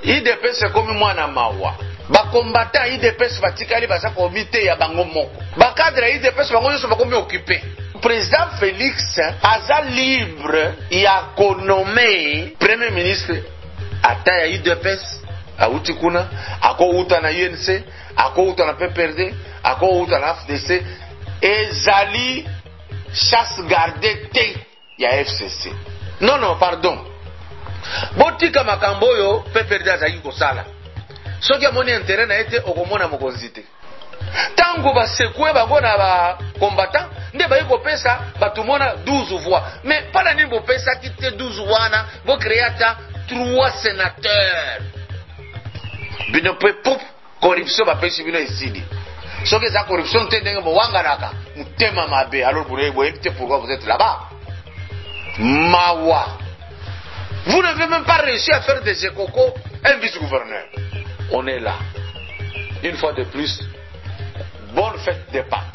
IDPS comme moi na mawa. Ba combattant IDPS batikali baza komite ya bango moko. Ba cadre IDPS bango nyonso bakomi occupé. Président Félix aza libre ya konome premier ministre ata ya IDPS auti kuna ako uta na UNC ako uta na PPRD ako uta na FDC ezali chasse gardée te ya FCC. Non, pardon. Botika makambo yo PPRD azaki kosala. Soki amoni intérêt na ete okomona mokonzi te. Tango basekwe bango na ba combattant nde bayi kopesa batumona 12 voix. Mais pas nini bopesa kite 12 wana bo créata 3 sénateurs. Bino pe pop corruption ba pesi bino esidi. Soki za corruption te ndenge bo wangaraka mutema mabe alors vous évitez pourquoi vous êtes là-bas. Mawa. Vous n'avez même pas réussi à faire des écocos un vice-gouverneur. On est là. Une fois de plus, bonne fête de Pâques.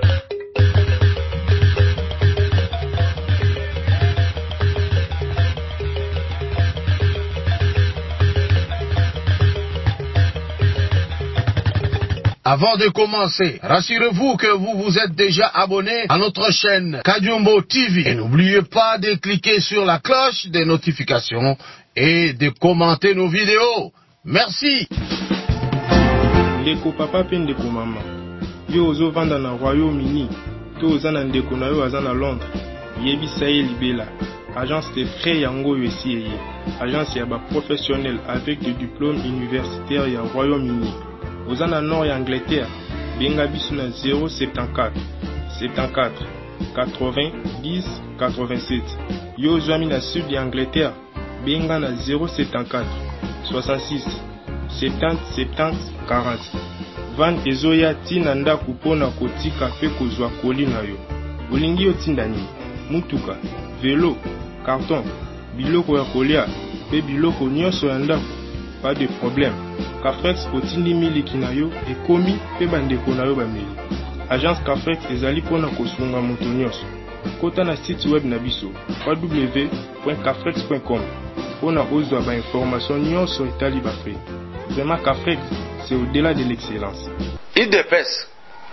Avant de commencer, rassurez-vous que vous vous êtes déjà abonné à notre chaîne Kajumbo TV. Et n'oubliez pas de cliquer sur la cloche des notifications et de commenter nos vidéos. Merci. Ndeko papa pe ndeko mama. Yo ozo vanda na Royaume-Uni. To oza na ndeko na yo aza na Londres. Yebisa ye libela. Agence de frais yango yo esi eye. Agence ya ba professionnel avec des diplômes universitaires ya Royaume-Uni. Oza na nord ya Angleterre. Benga biso na 074 74 80 10 87. Yo ozwami na sud ya Angleterre. Benga na 074 66 70 70 40. Van ezoya tina ndako mpona kotika pe kozwa koli na yo. Olingi otinda nini? Mutuka, velo, carton, biloko ya kolia pe biloko nyonso ya ndako. Pas de problème. Cafrex otindi miliki na yo ekomi pe bandeko na yo bameli. Agence Cafrex ezali mpona kosunga moto nyonso. Kota na site web na biso www.cafrex.com mpona ozwa ba information nyonso etali ba frais. Vraiment Cafrex, c'est au-delà de l'excellence. IDPS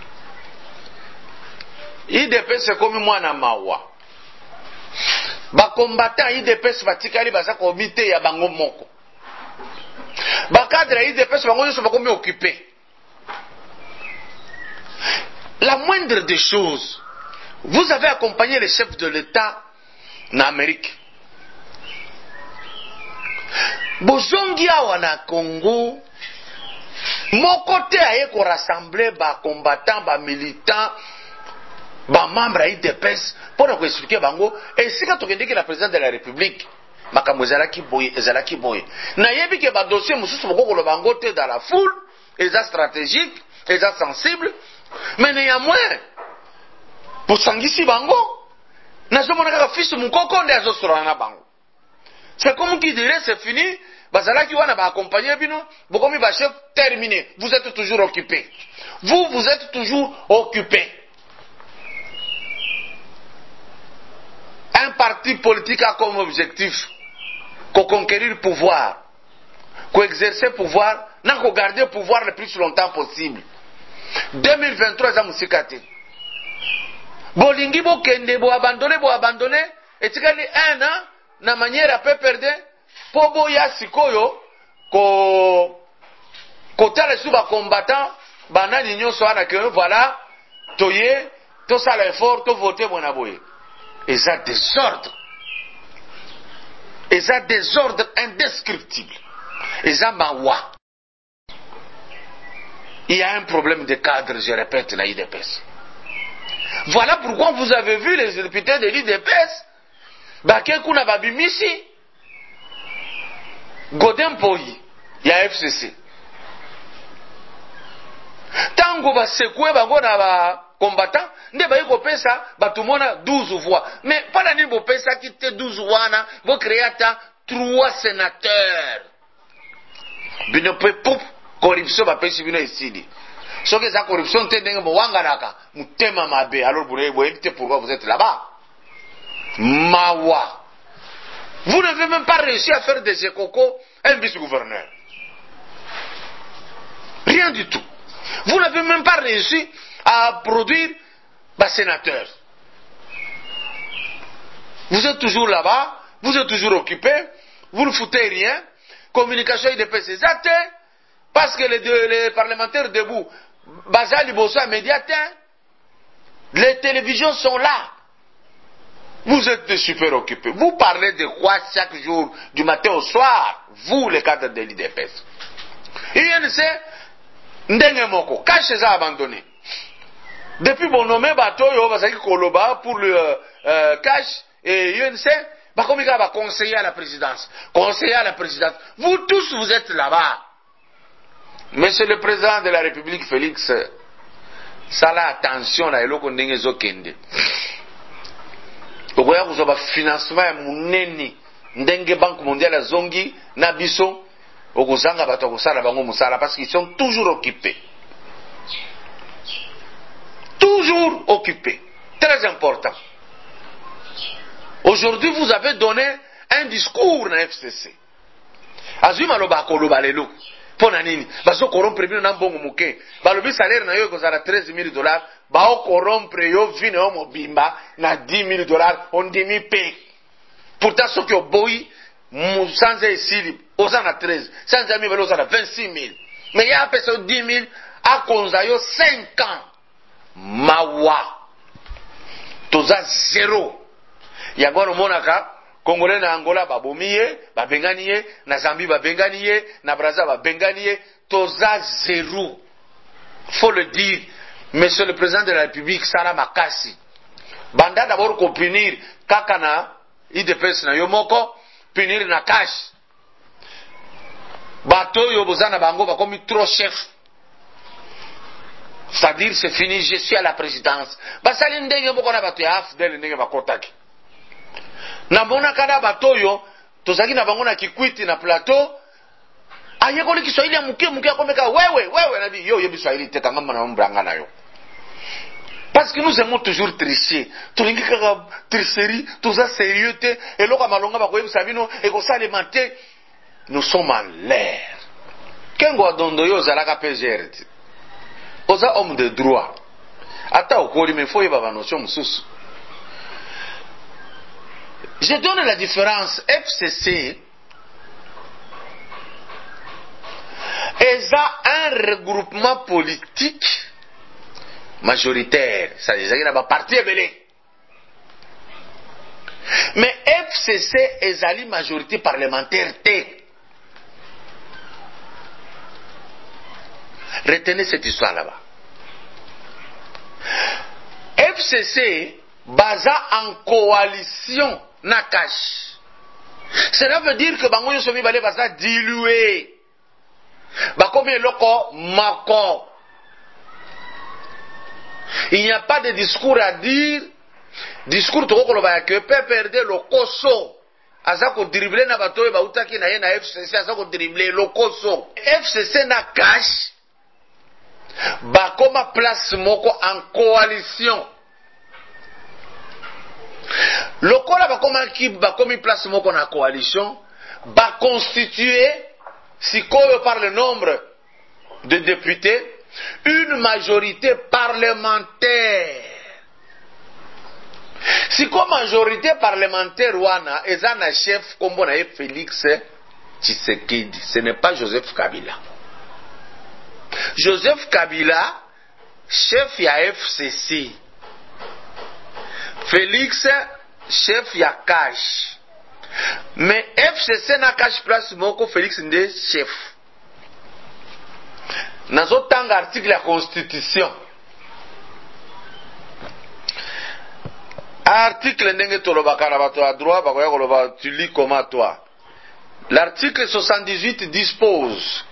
c'est comme moi na mawa. Ba combattant IDPS batikali baza komite ya bango moko. Ba cadre IDPS bango nyonso bakomi occupé. La moindre des choses, vous avez accompagné le chef de l'État en Amérique. Bozongi awa na Congo, mon côté aye ko rassembler ba combattants, ba militants, ba membres IDPS pour nous expliquer bango et si quand on dit que la présidente de la République makambo ezalaki boye na yebi ke ba dossier mususu boko lo bango te dans la foule, eza stratégique, eza sensible, mais néanmoins pour sangisi bango na zo monaka fiche mukoko nde azo sora na bango. C'est comme qui dirait c'est fini, bazalaki wana ba accompagner bino, bokomi ba chef terminé, vous êtes toujours occupé. Vous êtes toujours occupé. Un parti politique a comme objectif qu'on conquérir le pouvoir, qu'on exercer le pouvoir, n'a qu'on garder le pouvoir le plus longtemps possible. 2023 za musikate. Bolingi bo kende bo abandonner et tikali un an na manière peut perdre pour boya sikoyo ko tala suba combattant banani nyonso ana que voilà toye to sala effort to voter bona boye. Et ça désordre indescriptible. Et ça mawa. Il y a un problème de cadre, je répète, dans l'IDPS. Voilà pourquoi vous avez vu les députés de l'IDPS. Bakekuna Babimisi, Godin Poyi, il y a FCC. Tango basekwe bango na ba combattant, nde bayi kopesa batumona 12 voix. Mais pas la nini bopesa kite 12 wana, bo créata 3 sénateurs. Bino pe pop corruption ba pesi bino esidi. Soki za corruption te ndenge bo wangaraka mutema mabe alors vous évitez pourquoi vous êtes là-bas. Mawa. Vous n'avez même pas réussi à faire des écocos un vice-gouverneur. Rien du tout. Vous n'avez même pas réussi à produire un sénateur. Vous êtes toujours là-bas, vous êtes toujours occupé, vous ne foutez rien. Communication IDPS exacte, parce que les parlementaires debout, Bazali Bossa médiatin, les télévisions sont là. Vous êtes super occupés. Vous parlez de quoi chaque jour, du matin au soir, vous les cadres de l'IDPS. INC, Ndenge Moko, cache ça abandonné. Depuis bon nommé Batoyo, Basaki Koloba pour le cash et INC, Bakomika va conseiller à la présidence. Conseiller à la présidence. Vous tous, vous êtes là-bas. Monsieur le président de la République, Félix, ça là, attention, là, eloko ndenge zokende. Okoya kuzoba financement ya munene, ndenge Banque mondiale zongi, na biso, okozanga bato kosala bango musala, parce qu'ils sont toujours occupés. Toujours occupés. Très important. Aujourd'hui, vous avez donné un discours na FCC. Azui maloba koloba lelo. Pona nini? Baso corrompre bino na mbongo muke. Balobi salaire na yo kozala $13,000. Bao corrompre yo vine yo mobimba na $10,000 on demi pay. Pourtant ce qui oboyi sans esili oza na 13. Sans ami velo oza na 26,000. Mais ya pesa 10,000 a konza yo 5 ans. Mawa. Toza zéro. Yango monaka Congolais na Angola babomiye, babenganie, na Zambie babenganie, na Brazza babenganie, toza zéro. Faut le dire, monsieur le président de la République, Sala Makasi. Banda d'abord ko punir kakana IDPS na yomoko, punir na cash. Bato yo bozana bango bakomi trop chef. C'est-à-dire c'est fini, je suis à la présidence. Basali ndenge moko na bato ya AFDL ndenge bakotaki. Na mona kada batoyo tozaki na bango na Kikwiti na plateau ayekoli Kiswahili ya muke akomeka wewe na bi yo yebi Swahili te kanga na mbranga na yo. Parce que nous aimons toujours tricher. Tolingi kaka tricherie, toza sérieux te eloko malonga ba koyebi sabino e ko salementer. Nous sommes en l'air. Kengo adondo yo zalaka PGR. Oza homme de droit. Ata okoli me foye ba notion mususu. Je donne la différence. FCC est un regroupement politique majoritaire. Ça veut dire un parti belé. Mais FCC est une majorité parlementaire. Retenez cette histoire là-bas. FCC basa en coalition. Nakash. Cela veut dire que bango yoso mi bale basa dilué. Bakomi loko mako. Il n'y a pas de discours à dire. Discours to ko loba que peut perdre le koso. Azako dribbler na bato ba utaki na ye na FCC azako dribbler le koso. FCC na cash. Bakoma place moko en coalition. Lokola bakomi place moko na coalition ba constituer sikoyo par le nombre de députés une majorité parlementaire. Siko majorité parlementaire wana eza na chef kombo na Félix Tshisekedi, ce n'est pas Joseph Kabila. Joseph Kabila chef ya FCC. Félix chef ya cash. Mais FCC na cash place moko Félix nde chef. Nazo tanga article la constitution. Article ndenge tolobaka na bato à droit bakoya koloba tu lis comment toi. L'article 78 dispose: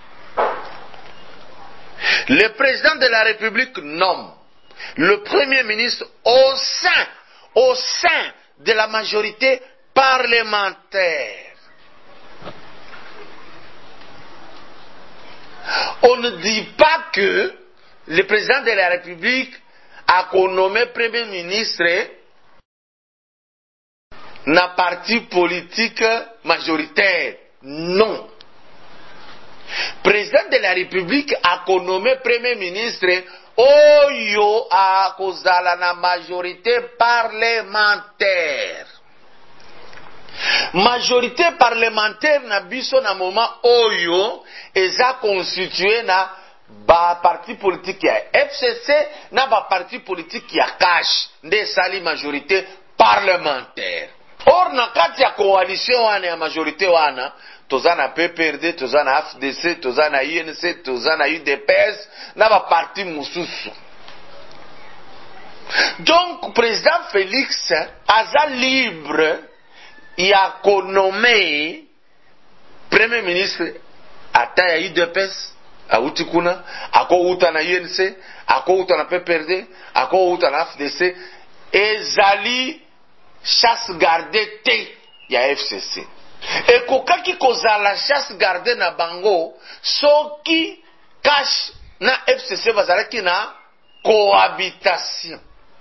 le président de la République nomme le premier ministre au sein de la majorité parlementaire. On ne dit pas que le président de la République a nommé premier ministre na parti politique majoritaire. Non. président de la République a nommé premier ministre oyo a kozala na majorité parlementaire. Majorité parlementaire na biso na moment oyo eza constitué na ba parti politique ya FCC na ba parti politique ya cash nde sali majorité parlementaire. Or na kati ya coalition wana ya majorité wana toza na PPRD, toza na FDC, toza na UNC, toza na UDPS na ba parti mususu. Donc président Félix aza libre ya konome premier ministre ata ya UDPS auti kuna, ako uta na UNC, ako uta na PPRD, ako uta na FDC, ezali chasse gardée te ya FCC. Ekokaki kozala chasse gardée na bango soki cash na FCC bazalaki na cohabitation.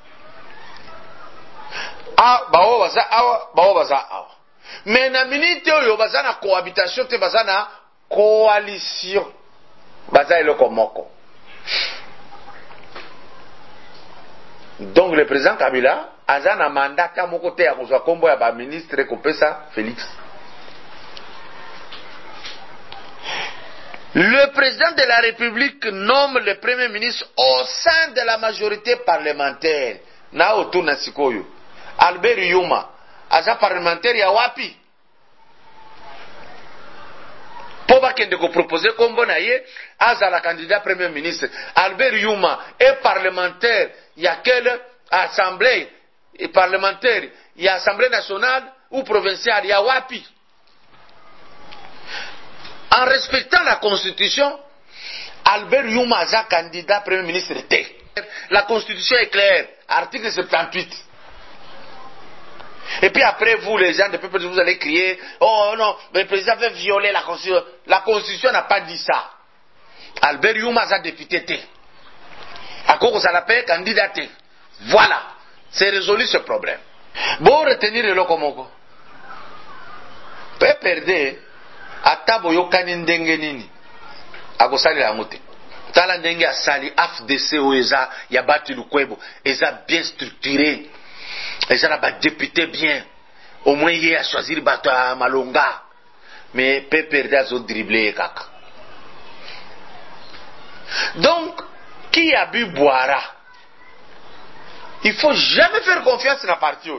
Bao baza awa, bao baza awa. Mais na minute oyo baza na cohabitation te baza na coalition. Baza eloko moko. Donc le président Kabila aza na mandat ta moko te ya kozwa kombo ya ba ministre kopesa Félix. Le président de la République nomme le premier ministre au sein de la majorité parlementaire. Na otuna sikoyo. Albert Yuma aza parlementaire ya wapi? Po bakende ko proposer kombo na ye aza la candidat premier ministre. Albert Yuma est parlementaire ya quelle assemblée parlementaire? Ya assemblée nationale ou provinciale ya wapi? En respectant la constitution, Albert Yuma aza candidat premier ministre te. La constitution est claire, article 78. Et puis après, vous, les gens de peuple, vous allez crier, oh non, le président veut violer la constitution. La constitution n'a pas dit ça. Albert Yuma a député T. À cause ça l'appelle candidaté. Voilà. C'est résolu ce problème. Bon, retenir le lokomoko. Peut perdre, à tabo yokani ndenge nini. Agosali la mote. Tala ndenge a sali, AFDC ou eza, yabati lukwebo, eza bien structuré. Les gens ont député bien. Au moins, il a choisi le bateau à Malonga. Mais peut perdre à son dribblé. Donc, qui a bu boira? Il ne faut jamais faire confiance à la partie.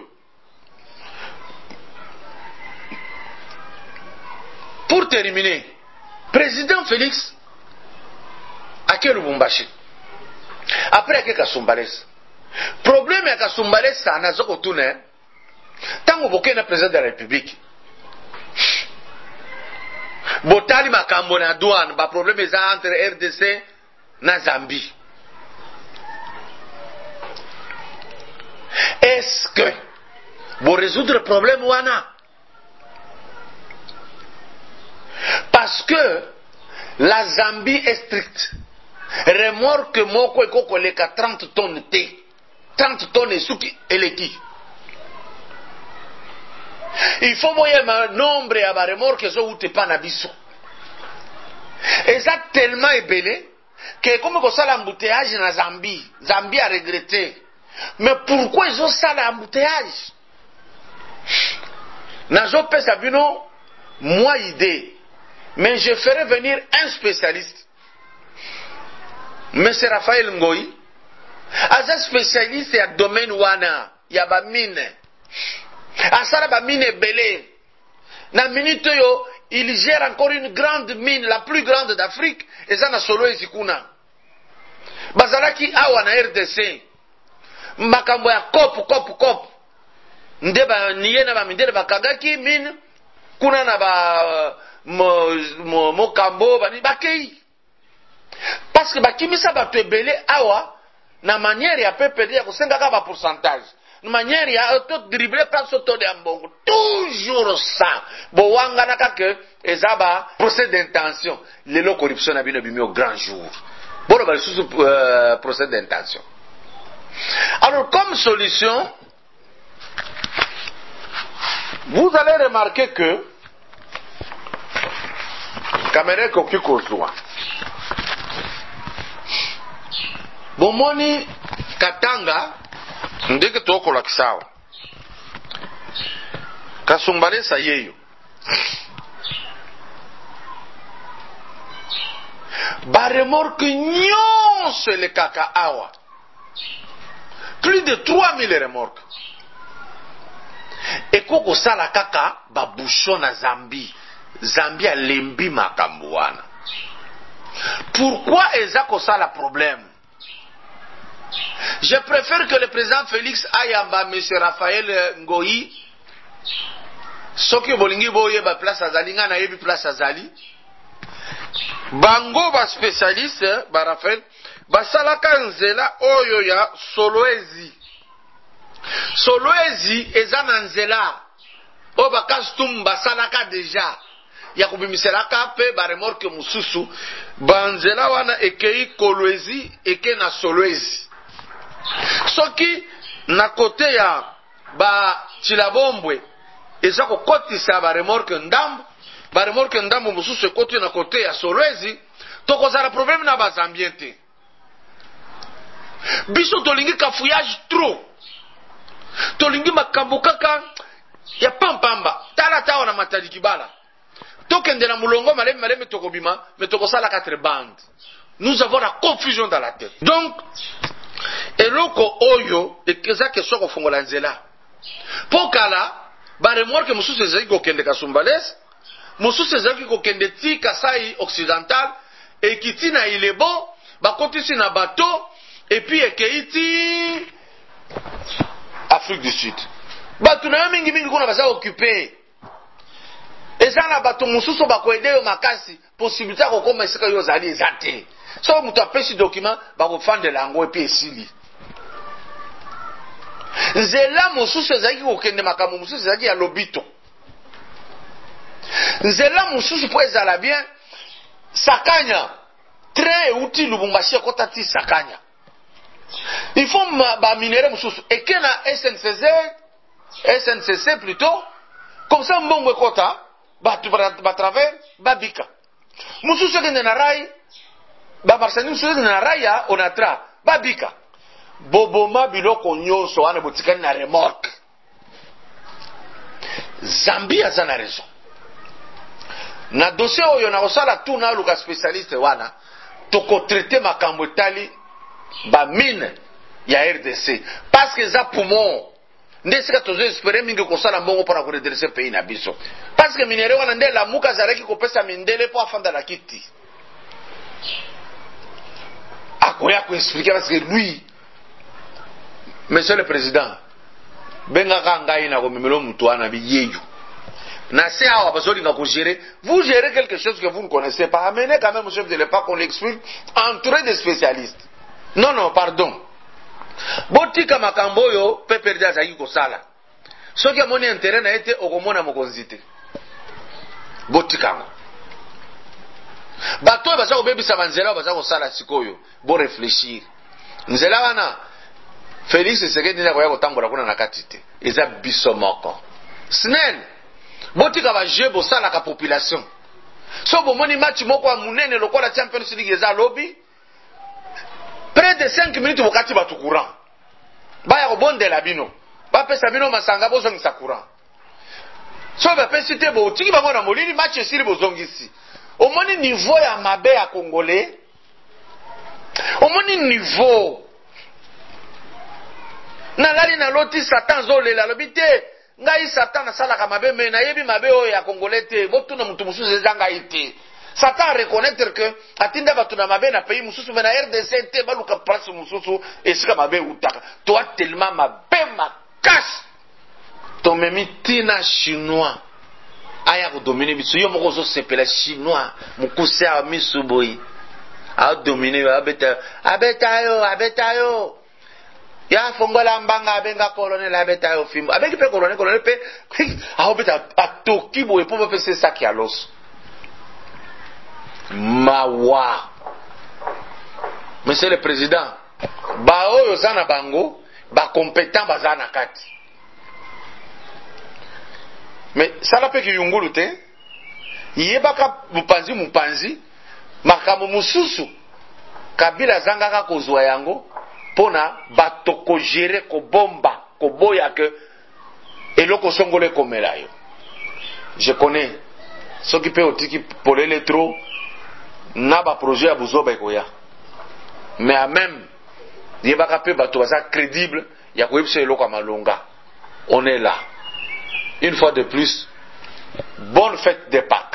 Pour terminer, président Félix, à quel Lubumbashi? Après, à quel Kasumbalès? Problème ya Kasumbalès ça nazo kotuna tango boke na président de la République botali makambo na douane ba problème eza entre RDC na Zambie. Est-ce que vous résoudre le problème wana? Parce que la Zambie est stricte. Remorque moko ekoko leka 30 tonnes te. 30 tonnes suki eleki. Il faut moyen nombre ya ba remorque zo ute pa na biso. Eza tellement ébélé que comme ko sala embouteillage na Zambie, Zambie a regretté. Mais pourquoi ils ont ça l'embouteillage? Nazo pesa bino moi idée. Mais je ferai venir un spécialiste. Monsieur Raphaël Ngoyi, aza spécialiste ya domaine wana ya ba mine. Asara ba mine belé. Na minute yo, il gère encore une grande mine, la plus grande d'Afrique, et ça na solo ezikuna. Bazalaki awa na RDC. Makambo ya kop. Ndeba niye na ba mindele bakagaki mine kuna na ba mokambo bani bakei. Parce que bakimisa batu ebele awa na manière ya PPD ya kosengaka ba pourcentage. Na manière ya to dribbler par soto de ambongo. Toujours ça. Bo wanga naka que ezaba procès d'intention. Lelo corruption na bino bimi au grand jour. Bon ba sous procès d'intention. Alors comme solution, vous allez remarquer que kamera ekoki kozwa bomoni Katanga ndenge tokolakisa awa Kasumbalesa yeyo ba remorque nyonso elekaka awa plus de 3000 remorques ekoko sala kaka ba bouchon na Zambie alembi makambo wana. Pourquoi eza ko sala problème? Je préfère que le président Félix ayamba monsieur Raphaël Ngoyi soki bolingi boye ba place azali nga na yebi place azali bango ba spécialiste ba Raphaël basalaka nzela oyo ya Solwezi eza na nzela o bakastum basalaka deja ya kubimiselaka pe ba remorque mususu banzela wana ekei Kolwezi eke na Solwezi soki na kote ya ba Chilabombwe eza kokotisa ba remorque ndambo mususu ekoti na kote ya Solwezi tokozala problème na ba Zambien te biso tolingi kafouillage trop tolingi makambo kaka ya pampamba tala tawa na matali kibala tokende na mulongo maleme tokobima mais tokosala 4 bandes. Nous avons la confusion dans la tête. Donc eloko oyo ekeza kesho kofungola nzela pokala ba remorque mususu ezali kokende Kasumbalesa mususu ezali kokende ti Kasai occidental ekiti na Ilebo bakotisi na bateau et puis ekeiti Afrique du Sud. Batu na mingi kuna baza occupé. Eza na bato mususu bakoede yo makasi possibilité ko koma esika yo zali ezate. So mutu apesi document bakofande lango epi esili. Nzela mususu ezaki kokende makambo mususu ezaki ya lobito. Nzela mususu po ezala bien Sakanya très utile Lubumbashi kota ti Sakanya. Il faut ba minere mususu ekena SNCC plutôt comme ça mbongo kota ba travers babika mususu kende na rai ba marsani mususu na raya onatra babika boboma biloko nyonso wana botikani na remorque Zambia zana raison na dossier oyo na osala tout na luka spécialiste wana toko traiter makambo tali ba mine ya RDC parce que za poumon ndesika tozo espérer mingi kosala mbongo pour ko redresser pays na biso parce que minere wana ndela muka zareki kopesa mindele po afanda la kiti akoya ko expliquer parce que lui monsieur le président benga kanga ina ko memelo mutu wana biyeyu na c'est awa bazolinga ko gérer vous gérez quelque chose que vous ne connaissez pas amenez quand même chef de l'État qu'on l'explique entouré de spécialistes. Non, pardon. Botika makambo yo pe perdre azaki ko sala. Soki amoni intérêt na ete okomona mokonzi te. Botika ngo. Bato baza ko bebisa banzela baza ko sala sikoyo. Bo réfléchir. Nzela wana Félix Tshisekedi na ko tambola kuna na katite. Eza biso moko. Snel. Botika ba jeu bo sala ka population. So bomoni match moko ya munene lokola Champions League eza lobby. Près de 5 minutes wakati batu courant. Baya ko bondela bino. Ba pesa bino masanga bozongisa courant. So ba pesa te bo tiki bango na molili match esili bozongisi. Omoni niveau ya mabe ya Congolais. Omoni niveau. Na lali na loti Satan zolela lobite. Ngai Satan na sala ka mabe me na yebi mabe o ya Congolais te. Botu na mutu mususu ezanga ite. Satan reconnaître que atinda batu na mabe na pays mususu na RDC te baluka place mususu esika mabe utaka to tellement mabe makasi to memitina chinois aya ko dominer biso yo moko zo sepela chinois mukuse a misuboyi a dominer abeta yo ya fongola mbanga abenga colonel abeta yo fimbo abengi pe colonel pe a obeta atoki boye po pe se saki a los mawa. Monsieur le Président, ba oyo zana bango ba compétent bazana kati. Mais ça la pe ki yungulu te. yebaka mupanzi makambo mususu Kabila zangaka kozwa yango pona bato ko gérer ko bomba ko boya ke eloko songole komela yo. Je connais ceux qui peut otiki polele trop na ba projet ya buzoba ekoya, mais à même yebaka pe bato baza crédible ya koyebisa eloko malonga. On est là une fois de plus. Bonne fête de Pâques.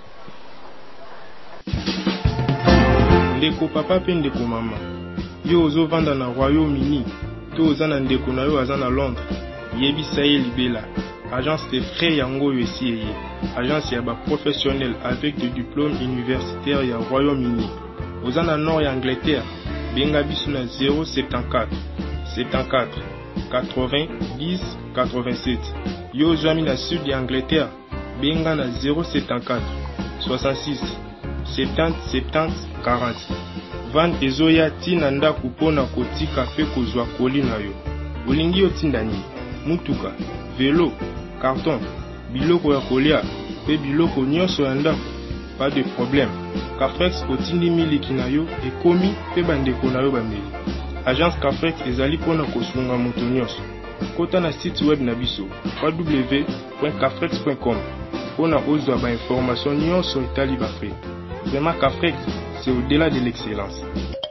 Ndeko papa pe ndeko mama, yo ozo vanda na Royaume-Uni, to oza na ndeko na yo aza na Londres, yebisa ye libela. Agence de frais yango yo esi eye. Agence ya ba professionnel avec des diplômes universitaires ya Royaume-Uni. Oza na nord ya Angleterre, benga biso na 074 74 80 10 87. Yo ozwami na sud ya Angleterre, benga na 074 66 70 70 40. Van ezoya tina ndako pona kotika pe kozwa koli na yo. Olingi yo tinda nini? Mutuka, vélo, carton, biloko ya kolia pe biloko nyonso ya ndako. Pas de problème. Cafrex otindi miliki na yo ekomi pe bandeko na yo bameli. Agence Cafrex ezali pona kosunga moto nyonso. Kota na site web na biso www.cafrex.com pona ozwa ba information nyonso etali ba frais. Vraiment Cafrex, c'est au-delà de l'excellence.